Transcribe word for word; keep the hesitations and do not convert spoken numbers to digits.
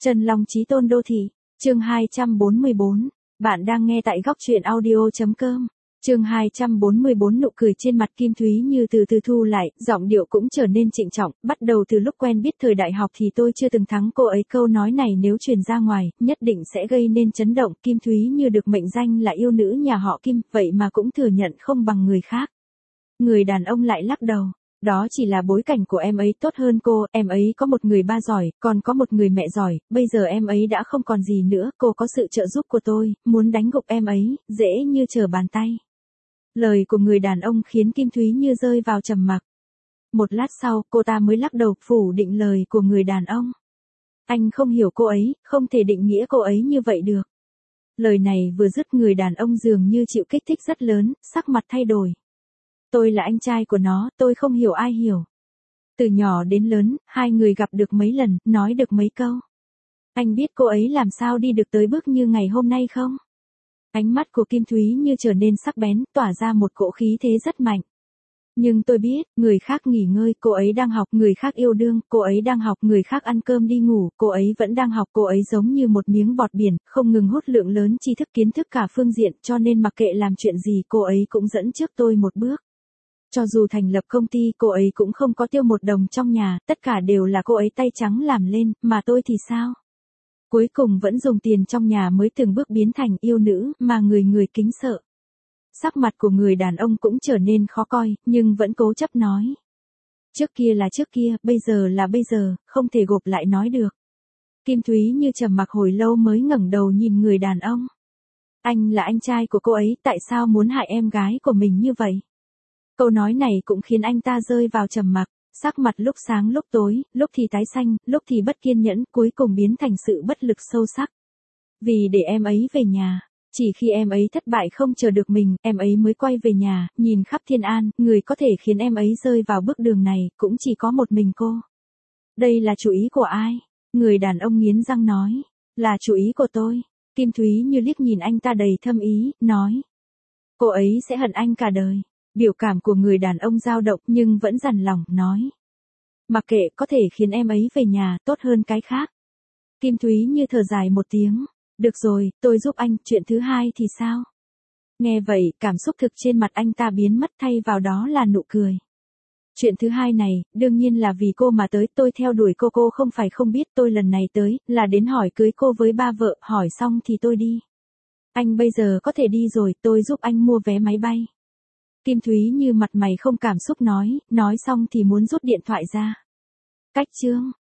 Trần Long Chí Tôn Đô Thị, chương hai trăm bốn mươi bốn, bạn đang nghe tại góc truyện audio chấm com. Chương hai trăm bốn mươi bốn nụ cười trên mặt Kim Thúy Như từ từ thu lại, giọng điệu cũng trở nên trịnh trọng, bắt đầu từ lúc quen biết thời đại học thì tôi chưa từng thắng cô ấy, câu nói này nếu truyền ra ngoài, nhất định sẽ gây nên chấn động. Kim Thúy Như được mệnh danh là yêu nữ nhà họ Kim, vậy mà cũng thừa nhận không bằng người khác. Người đàn ông lại lắc đầu. Đó chỉ là bối cảnh của em ấy tốt hơn cô, em ấy có một người ba giỏi, còn có một người mẹ giỏi, bây giờ em ấy đã không còn gì nữa, cô có sự trợ giúp của tôi, muốn đánh gục em ấy, dễ như trở bàn tay. Lời của người đàn ông khiến Kim Thúy Như rơi vào trầm mặc. Một lát sau, cô ta mới lắc đầu phủ định lời của người đàn ông. Anh không hiểu cô ấy, không thể định nghĩa cô ấy như vậy được. Lời này vừa dứt người đàn ông dường như chịu kích thích rất lớn, sắc mặt thay đổi. Tôi là anh trai của nó, tôi không hiểu ai hiểu. Từ nhỏ đến lớn, hai người gặp được mấy lần, nói được mấy câu. Anh biết cô ấy làm sao đi được tới bước như ngày hôm nay không? Ánh mắt của Kim Thúy Như trở nên sắc bén, tỏa ra một cỗ khí thế rất mạnh. Nhưng tôi biết, người khác nghỉ ngơi, cô ấy đang học, người khác yêu đương, cô ấy đang học, người khác ăn cơm đi ngủ, cô ấy vẫn đang học, cô ấy giống như một miếng bọt biển, không ngừng hút lượng lớn tri thức kiến thức cả phương diện, cho nên mặc kệ làm chuyện gì, cô ấy cũng dẫn trước tôi một bước. Cho dù thành lập công ty, cô ấy cũng không có tiêu một đồng trong nhà, tất cả đều là cô ấy tay trắng làm lên, mà tôi thì sao? Cuối cùng vẫn dùng tiền trong nhà mới từng bước biến thành yêu nữ, mà người người kính sợ. Sắc mặt của người đàn ông cũng trở nên khó coi, nhưng vẫn cố chấp nói. Trước kia là trước kia, bây giờ là bây giờ, không thể gộp lại nói được. Kim Thúy Như trầm mặc hồi lâu mới ngẩng đầu nhìn người đàn ông. Anh là anh trai của cô ấy, tại sao muốn hại em gái của mình như vậy? Câu nói này cũng khiến anh ta rơi vào trầm mặc, sắc mặt lúc sáng lúc tối, lúc thì tái xanh, lúc thì bất kiên nhẫn, cuối cùng biến thành sự bất lực sâu sắc. Vì để em ấy về nhà, chỉ khi em ấy thất bại không chờ được mình, em ấy mới quay về nhà, nhìn khắp Thiên An, người có thể khiến em ấy rơi vào bước đường này, cũng chỉ có một mình cô. Đây là chủ ý của ai? Người đàn ông nghiến răng nói, là chủ ý của tôi. Kim Thúy Như liếc nhìn anh ta đầy thâm ý, nói. Cô ấy sẽ hận anh cả đời. Biểu cảm của người đàn ông dao động nhưng vẫn dằn lòng, nói. Mặc kệ, có thể khiến em ấy về nhà, tốt hơn cái khác. Kim Thúy Như thở dài một tiếng. Được rồi, tôi giúp anh, chuyện thứ hai thì sao? Nghe vậy, cảm xúc thực trên mặt anh ta biến mất, thay vào đó là nụ cười. Chuyện thứ hai này, đương nhiên là vì cô mà tới, tôi theo đuổi cô, cô không phải không biết, tôi lần này tới, là đến hỏi cưới cô với ba vợ, hỏi xong thì tôi đi. Anh bây giờ có thể đi rồi, tôi giúp anh mua vé máy bay. Kim Thúy Như mặt mày không cảm xúc nói, nói xong thì muốn rút điện thoại ra. Cách chương.